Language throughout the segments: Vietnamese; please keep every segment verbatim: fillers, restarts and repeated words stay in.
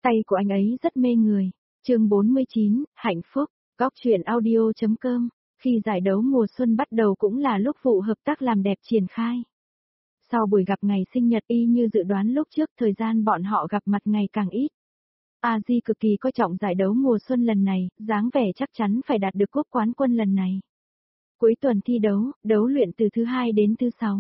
Tay của anh ấy rất mê người. Chương bốn mươi chín, hạnh phúc, góc truyện audio.com. Khi giải đấu mùa xuân bắt đầu cũng là lúc vụ hợp tác làm đẹp triển khai. Sau buổi gặp ngày sinh nhật y như dự đoán lúc trước, thời gian bọn họ gặp mặt ngày càng ít. A Di cực kỳ coi trọng giải đấu mùa xuân lần này, dáng vẻ chắc chắn phải đạt được cúp quán quân lần này. Cuối tuần thi đấu, đấu luyện từ thứ hai đến thứ sáu.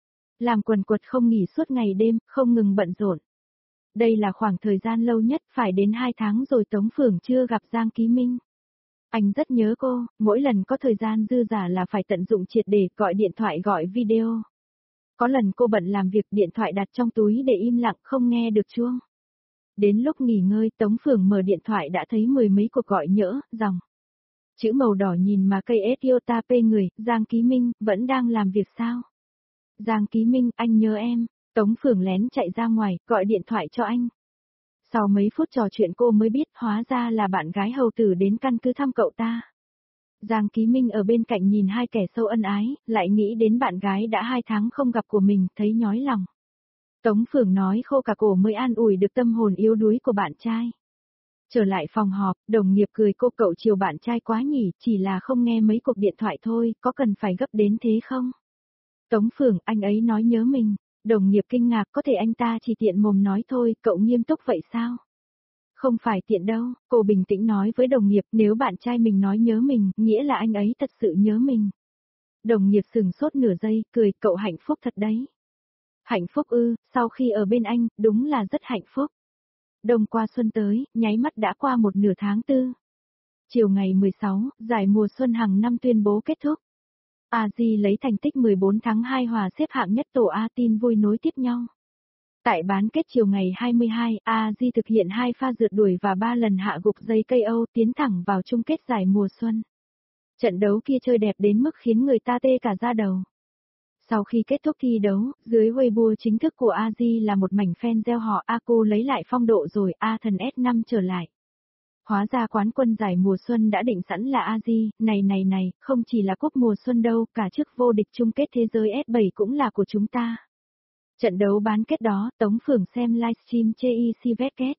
Làm quần quật không nghỉ suốt ngày đêm, không ngừng bận rộn. Đây là khoảng thời gian lâu nhất, phải đến hai tháng rồi Tống Phượng chưa gặp Giang Ký Minh. Anh rất nhớ cô, mỗi lần có thời gian dư dả là phải tận dụng triệt để gọi điện thoại gọi video. Có lần cô bận làm việc, điện thoại đặt trong túi để im lặng không nghe được chuông. Đến lúc nghỉ ngơi Tống Phượng mở điện thoại đã thấy mười mấy cuộc gọi nhỡ, dòng. Chữ màu đỏ nhìn mà cây Etiota pê người, Giang Ký Minh, vẫn đang làm việc sao? Giang Ký Minh, anh nhớ em. Tống Phượng lén chạy ra ngoài, gọi điện thoại cho anh. Sau mấy phút trò chuyện cô mới biết hóa ra là bạn gái hầu tử đến căn cứ thăm cậu ta. Giang Ký Minh ở bên cạnh nhìn hai kẻ sâu ân ái, lại nghĩ đến bạn gái đã hai tháng không gặp của mình, thấy nhói lòng. Tống Phượng nói khô cả cổ mới an ủi được tâm hồn yếu đuối của bạn trai. Trở lại phòng họp, đồng nghiệp cười cô cậu chiều bạn trai quá nhỉ, chỉ là không nghe mấy cuộc điện thoại thôi, có cần phải gấp đến thế không? Tống Phượng, anh ấy nói nhớ mình. Đồng nghiệp kinh ngạc, có thể anh ta chỉ tiện mồm nói thôi, cậu nghiêm túc vậy sao? Không phải tiện đâu, cô bình tĩnh nói với đồng nghiệp, nếu bạn trai mình nói nhớ mình, nghĩa là anh ấy thật sự nhớ mình. Đồng nghiệp sừng sốt nửa giây, cười, cậu hạnh phúc thật đấy. Hạnh phúc ư, sau khi ở bên anh, đúng là rất hạnh phúc. Đông qua xuân tới, nháy mắt đã qua một nửa tháng tư. Chiều ngày mười sáu, giải mùa xuân hàng năm tuyên bố kết thúc. A Di lấy thành tích mười bốn tháng hai hòa xếp hạng nhất tổ A, tin vui nối tiếp nhau. Tại bán kết chiều ngày hai mươi hai, A Di thực hiện hai pha rượt đuổi và ba lần hạ gục dây cây Âu, tiến thẳng vào chung kết giải mùa xuân. Trận đấu kia chơi đẹp đến mức khiến người ta tê cả da đầu. Sau khi kết thúc thi đấu, dưới Weibo chính thức của A Di là một mảnh fan gieo họ A cô lấy lại phong độ rồi, A thần S năm trở lại. Hóa ra quán quân giải mùa xuân đã định sẵn là A Di, này này này, không chỉ là cúp mùa xuân đâu, cả chức vô địch chung kết thế giới S bảy cũng là của chúng ta. Trận đấu bán kết đó, Tống Phượng xem livestream chê y si vét két.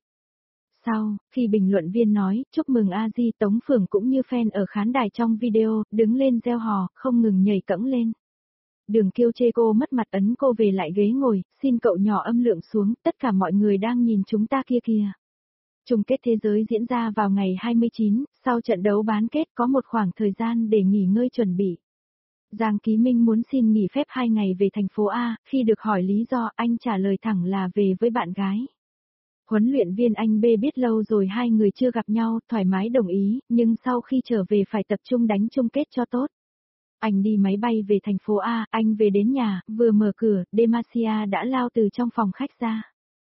Sau, khi bình luận viên nói, chúc mừng A Di, Tống Phượng cũng như fan ở khán đài trong video, đứng lên reo hò, không ngừng nhảy cẫng lên. Đường Kiêu chê cô mất mặt ấn cô về lại ghế ngồi, xin cậu nhỏ âm lượng xuống, tất cả mọi người đang nhìn chúng ta kia kìa. Chung kết thế giới diễn ra vào ngày hai mươi chín, sau trận đấu bán kết có một khoảng thời gian để nghỉ ngơi chuẩn bị. Giang Ký Minh muốn xin nghỉ phép hai ngày về thành phố A, khi được hỏi lý do anh trả lời thẳng là về với bạn gái. Huấn luyện viên anh B biết lâu rồi hai người chưa gặp nhau, thoải mái đồng ý, nhưng sau khi trở về phải tập trung đánh chung kết cho tốt. Anh đi máy bay về thành phố A, anh về đến nhà, vừa mở cửa, Demacia đã lao từ trong phòng khách ra.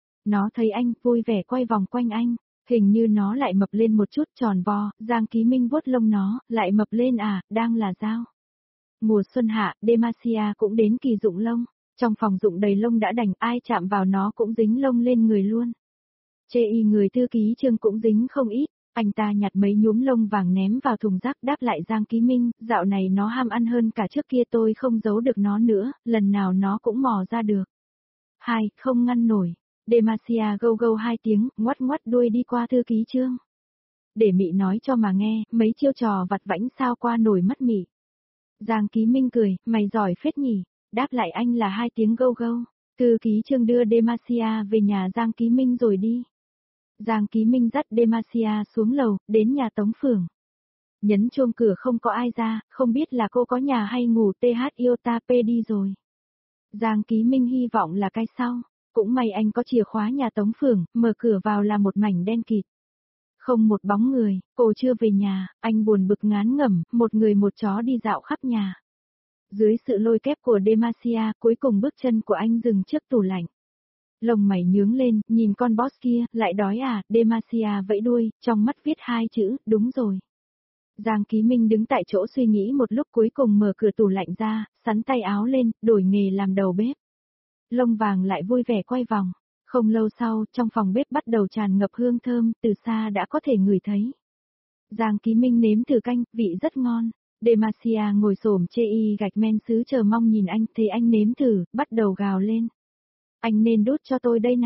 Nó thấy anh, vui vẻ quay vòng quanh anh, hình như nó lại mập lên một chút tròn vo, Giang Ký Minh vuốt lông nó, lại mập lên à, đang là dao. Mùa xuân hạ, Demacia cũng đến kỳ rụng lông, trong phòng rụng đầy lông đã đành, ai chạm vào nó cũng dính lông lên người luôn. Chê y người thư ký Trương cũng dính không ít, anh ta nhặt mấy nhúm lông vàng ném vào thùng rác đáp lại Giang Ký Minh, dạo này nó ham ăn hơn cả trước kia tôi không giấu được nó nữa, lần nào nó cũng mò ra được. Hai, không ngăn nổi. Demacia gâu gâu hai tiếng, ngoắt ngoắt đuôi đi qua thư ký Trương. Để Mị nói cho mà nghe, mấy chiêu trò vặt vãnh sao qua nổi mắt Mị. Giang Ký Minh cười, mày giỏi phết nhỉ, đáp lại anh là hai tiếng gâu gâu. Thư ký Trương đưa Demacia về nhà Giang Ký Minh rồi đi. Giang Ký Minh dắt Demacia xuống lầu, đến nhà Tống Phượng. Nhấn chuông cửa không có ai ra, không biết là cô có nhà hay ngủ tê hát Iota P đi rồi. Giang Ký Minh hy vọng là cái sau. Cũng may anh có chìa khóa nhà Tống Phượng, mở cửa vào là một mảnh đen kịt. Không một bóng người, cô chưa về nhà, anh buồn bực ngán ngẩm, một người một chó đi dạo khắp nhà. Dưới sự lôi kép của Demacia, cuối cùng bước chân của anh dừng trước tủ lạnh. Lông mày nhướng lên, nhìn con boss kia, lại đói à, Demacia vẫy đuôi, trong mắt viết hai chữ, đúng rồi. Giang Ký Minh đứng tại chỗ suy nghĩ một lúc cuối cùng mở cửa tủ lạnh ra, sắn tay áo lên, đổi nghề làm đầu bếp. Lông vàng lại vui vẻ quay vòng. Không lâu sau, trong phòng bếp bắt đầu tràn ngập hương thơm, từ xa đã có thể ngửi thấy. Giang Ký Minh nếm thử canh, vị rất ngon. Demacia ngồi xổm chê y gạch men sứ chờ mong nhìn anh, thấy anh nếm thử, bắt đầu gào lên. Anh nên đút cho tôi đây này.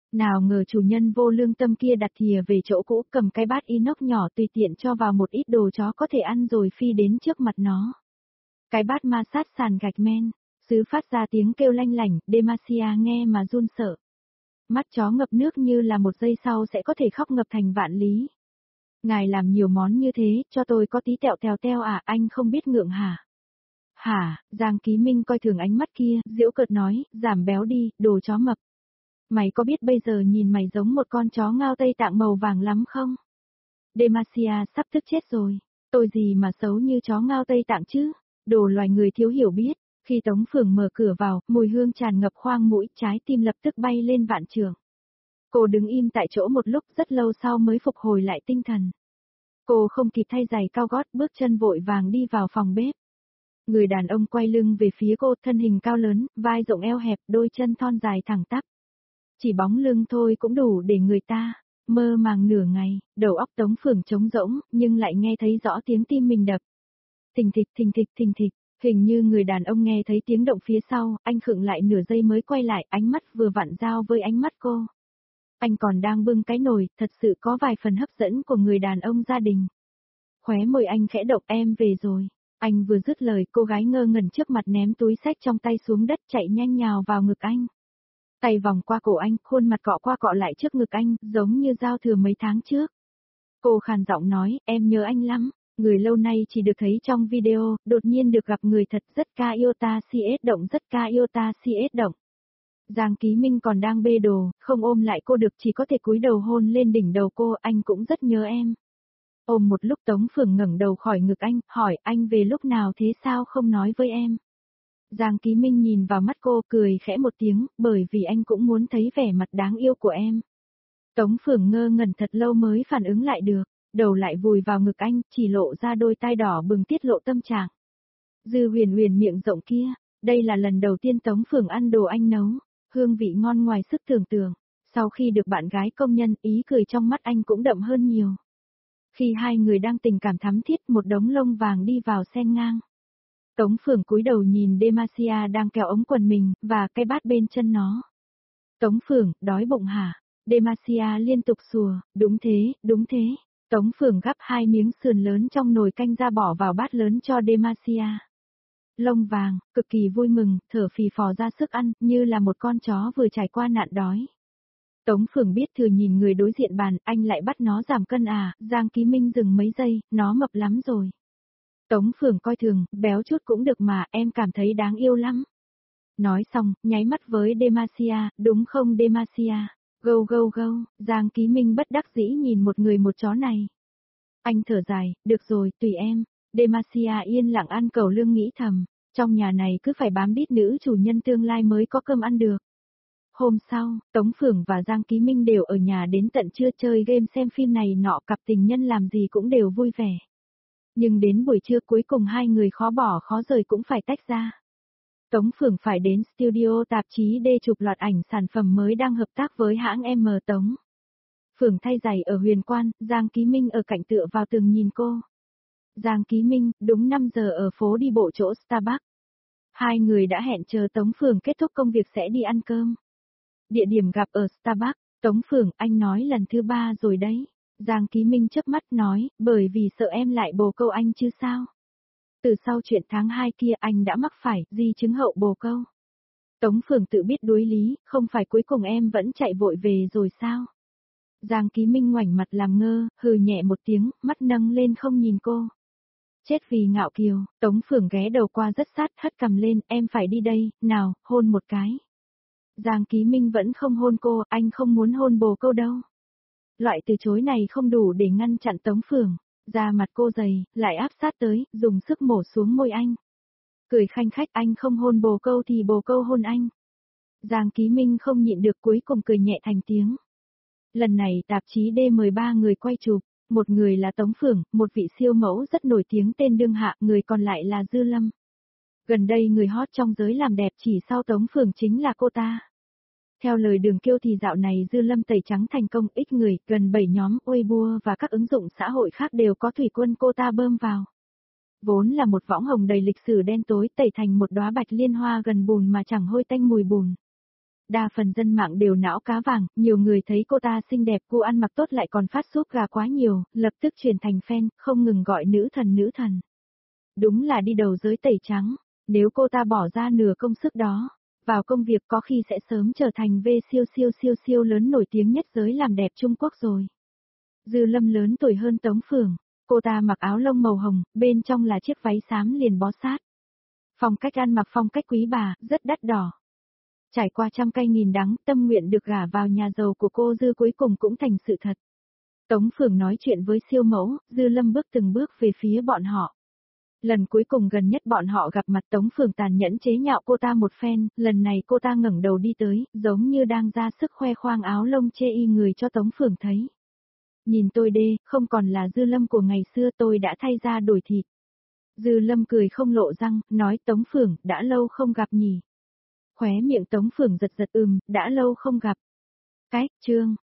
Nào ngờ chủ nhân vô lương tâm kia đặt thìa về chỗ cũ, cầm cái bát inox nhỏ tùy tiện cho vào một ít đồ chó có thể ăn rồi phi đến trước mặt nó. Cái bát ma sát sàn gạch men, sứ phát ra tiếng kêu lanh lảnh, Demacia nghe mà run sợ. Mắt chó ngập nước như là một giây sau sẽ có thể khóc ngập thành vạn lý. Ngài làm nhiều món như thế, cho tôi có tí tẹo tèo teo à, anh không biết ngượng hả? Hả, Giang Ký Minh coi thường ánh mắt kia, giễu cợt nói, giảm béo đi, đồ chó mập. Mày có biết bây giờ nhìn mày giống một con chó ngao Tây Tạng màu vàng lắm không? Demacia sắp tức chết rồi, tôi gì mà xấu như chó ngao Tây Tạng chứ, đồ loài người thiếu hiểu biết. Khi Tống Phượng mở cửa vào, mùi hương tràn ngập khoang mũi, trái tim lập tức bay lên vạn trường. Cô đứng im tại chỗ một lúc rất lâu sau mới phục hồi lại tinh thần. Cô không kịp thay giày cao gót, bước chân vội vàng đi vào phòng bếp. Người đàn ông quay lưng về phía cô, thân hình cao lớn, vai rộng eo hẹp, đôi chân thon dài thẳng tắp. Chỉ bóng lưng thôi cũng đủ để người ta mơ màng nửa ngày, đầu óc Tống Phượng trống rỗng, nhưng lại nghe thấy rõ tiếng tim mình đập. Thình thịch thình thịch thình thịch. Hình như người đàn ông nghe thấy tiếng động phía sau, anh khựng lại nửa giây mới quay lại, ánh mắt vừa vặn giao với ánh mắt cô. Anh còn đang bưng cái nồi, thật sự có vài phần hấp dẫn của người đàn ông gia đình. Khóe môi anh khẽ động, em về rồi. Anh vừa dứt lời, cô gái ngơ ngẩn trước mặt ném túi xách trong tay xuống đất, chạy nhanh nhào vào ngực anh. Tay vòng qua cổ anh, khuôn mặt cọ qua cọ lại trước ngực anh, giống như giao thừa mấy tháng trước. Cô khàn giọng nói, em nhớ anh lắm. Người lâu nay chỉ được thấy trong video, đột nhiên được gặp người thật, rất ca yêu ta si ết động, rất ca yêu ta si ết động. Giang Ký Minh còn đang bê đồ, không ôm lại cô được, chỉ có thể cúi đầu hôn lên đỉnh đầu cô, anh cũng rất nhớ em. Ôm một lúc Tống Phượng ngẩng đầu khỏi ngực anh, hỏi anh về lúc nào thế, sao không nói với em. Giang Ký Minh nhìn vào mắt cô, cười khẽ một tiếng, bởi vì anh cũng muốn thấy vẻ mặt đáng yêu của em. Tống Phượng ngơ ngẩn thật lâu mới phản ứng lại được. Đầu lại vùi vào ngực anh, chỉ lộ ra đôi tai đỏ bừng tiết lộ tâm trạng. Dư huyền huyền miệng rộng kia, đây là lần đầu tiên Tống Phượng ăn đồ anh nấu, hương vị ngon ngoài sức tưởng tượng. Sau khi được bạn gái công nhân, ý cười trong mắt anh cũng đậm hơn nhiều. Khi hai người đang tình cảm thắm thiết, một đống lông vàng đi vào xen ngang. Tống Phượng cúi đầu nhìn Demacia đang kéo ống quần mình, và cái bát bên chân nó. Tống Phượng, đói bụng hả? Demacia liên tục sùa, đúng thế, đúng thế. Tống Phượng gắp hai miếng sườn lớn trong nồi canh ra bỏ vào bát lớn cho Demacia. Lông vàng, cực kỳ vui mừng, thở phì phò ra sức ăn, như là một con chó vừa trải qua nạn đói. Tống Phượng biết thừa nhìn người đối diện bàn, anh lại bắt nó giảm cân à, Giang Ký Minh dừng mấy giây, nó mập lắm rồi. Tống Phượng coi thường, béo chút cũng được mà, em cảm thấy đáng yêu lắm. Nói xong, nháy mắt với Demacia, đúng không Demacia? Gâu gâu gâu, Giang Ký Minh bất đắc dĩ nhìn một người một chó này. Anh thở dài, được rồi, tùy em. Demacia yên lặng ăn cẩu lương nghĩ thầm, trong nhà này cứ phải bám đít nữ chủ nhân tương lai mới có cơm ăn được. Hôm sau, Tống Phượng và Giang Ký Minh đều ở nhà đến tận trưa chơi game xem phim này nọ, cặp tình nhân làm gì cũng đều vui vẻ. Nhưng đến buổi trưa cuối cùng hai người khó bỏ khó rời cũng phải tách ra. Tống Phượng phải đến studio tạp chí D chụp loạt ảnh sản phẩm mới đang hợp tác với hãng em Tống. Phượng thay giày ở Huyền Quan, Giang Ký Minh ở cạnh tựa vào tường nhìn cô. Giang Ký Minh, đúng năm giờ ở phố đi bộ chỗ Starbucks. Hai người đã hẹn chờ Tống Phượng kết thúc công việc sẽ đi ăn cơm. Địa điểm gặp ở Starbucks, Tống Phượng, anh nói lần thứ ba rồi đấy. Giang Ký Minh chớp mắt nói, bởi vì sợ em lại bồ câu anh chứ sao. Từ sau chuyện tháng hai kia anh đã mắc phải di chứng hậu bồ câu. Tống Phượng tự biết đối lý, không phải cuối cùng em vẫn chạy vội về rồi sao? Giang Ký Minh ngoảnh mặt làm ngơ, hừ nhẹ một tiếng, mắt nâng lên không nhìn cô. Chết vì ngạo kiều, Tống Phượng ghé đầu qua rất sát, hất cằm lên, em phải đi đây, nào, hôn một cái. Giang Ký Minh vẫn không hôn cô, anh không muốn hôn bồ câu đâu. Loại từ chối này không đủ để ngăn chặn Tống Phượng. Da mặt cô dày, lại áp sát tới, dùng sức mổ xuống môi anh. Cười khanh khách, anh không hôn bồ câu thì bồ câu hôn anh. Giang Ký Minh không nhịn được cuối cùng cười nhẹ thành tiếng. Lần này tạp chí D mời ba người quay chụp, một người là Tống Phượng, một vị siêu mẫu rất nổi tiếng tên Đương Hạ, người còn lại là Dư Lâm. Gần đây người hot trong giới làm đẹp chỉ sau Tống Phượng chính là cô ta. Theo lời Đường Kiêu thì dạo này Dư Lâm tẩy trắng thành công, ít người, gần bảy nhóm Weibo và các ứng dụng xã hội khác đều có thủy quân cô ta bơm vào. Vốn là một võng hồng đầy lịch sử đen tối, tẩy thành một đóa bạch liên hoa gần bùn mà chẳng hôi tanh mùi bùn. Đa phần dân mạng đều não cá vàng, nhiều người thấy cô ta xinh đẹp, cô ăn mặc tốt lại còn phát súp gà quá nhiều, lập tức chuyển thành fan, không ngừng gọi nữ thần nữ thần. Đúng là đi đầu giới tẩy trắng, nếu cô ta bỏ ra nửa công sức đó, vào công việc có khi sẽ sớm trở thành V siêu siêu siêu siêu lớn nổi tiếng nhất giới làm đẹp Trung Quốc rồi. Dư Lâm lớn tuổi hơn Tống Phượng, cô ta mặc áo lông màu hồng, bên trong là chiếc váy xám liền bó sát. Phong cách ăn mặc phong cách quý bà, rất đắt đỏ. Trải qua trăm cay nghìn đắng, tâm nguyện được gả vào nhà giàu của cô Dư cuối cùng cũng thành sự thật. Tống Phượng nói chuyện với siêu mẫu, Dư Lâm bước từng bước về phía bọn họ. Lần cuối cùng gần nhất bọn họ gặp mặt Tống Phượng tàn nhẫn chế nhạo cô ta một phen, lần này cô ta ngẩng đầu đi tới, giống như đang ra sức khoe khoang áo lông chê y người cho Tống Phượng thấy. Nhìn tôi đê, không còn là Dư Lâm của ngày xưa, tôi đã thay da đổi thịt. Dư Lâm cười không lộ răng, nói Tống Phượng, đã lâu không gặp nhỉ. Khóe miệng Tống Phượng giật giật ừm, đã lâu không gặp. Cái, chương.